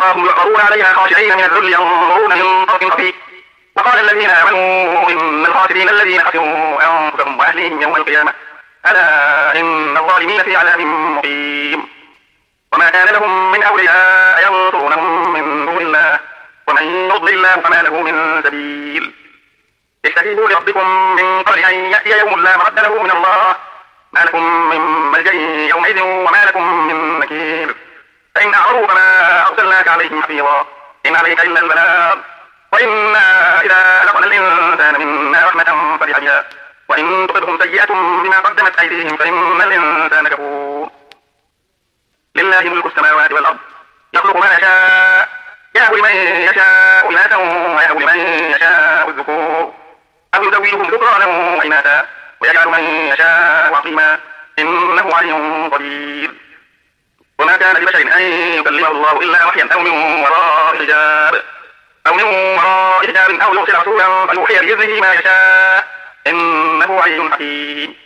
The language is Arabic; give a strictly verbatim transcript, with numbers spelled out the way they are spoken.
تراهم يعرضون عليها خاشعين من الذل ينظرون من طرف خفي. وقال الذين آمنوا إن الخاسرين الذين خسروا أنفسهم وأهليهم يوم القيامة ألا إن الظالمين في عذاب مقيم. وما كان لهم من أولياء ينصرونهم من دون الله ومن يضلل الله فما له من سبيل. استجيبوا لربكم من قبل أن يأتي يوم لا مرد له من الله ما لكم من ملجأ يومئذ وما لكم من نكير. فإن أعرضوا فما أرسلناك عليهم حفيظا إن عليك إلا البلاغ وإنا إذا أذقنا الإنسان منا رحمة فرح بها وإن تصبهم سيئة بما قدمت أيديهم فإن الإنسان كفور. لله ملك السماوات والأرض يخلق ما يشاء يهب لمن يشاء إناثا ويهب لمن يشاء الذكور أو يزوجهم ذكرانا وإناثا ويجعل من يشاء عقيما إنه عليم قدير. وما كان لبشر أن يكلمه الله إلا وحيا أو من وراء حجاب أو من وراء حجاب أو يرسل رسولا فيوحي بإذنه ما يشاء إنه علي حكيم.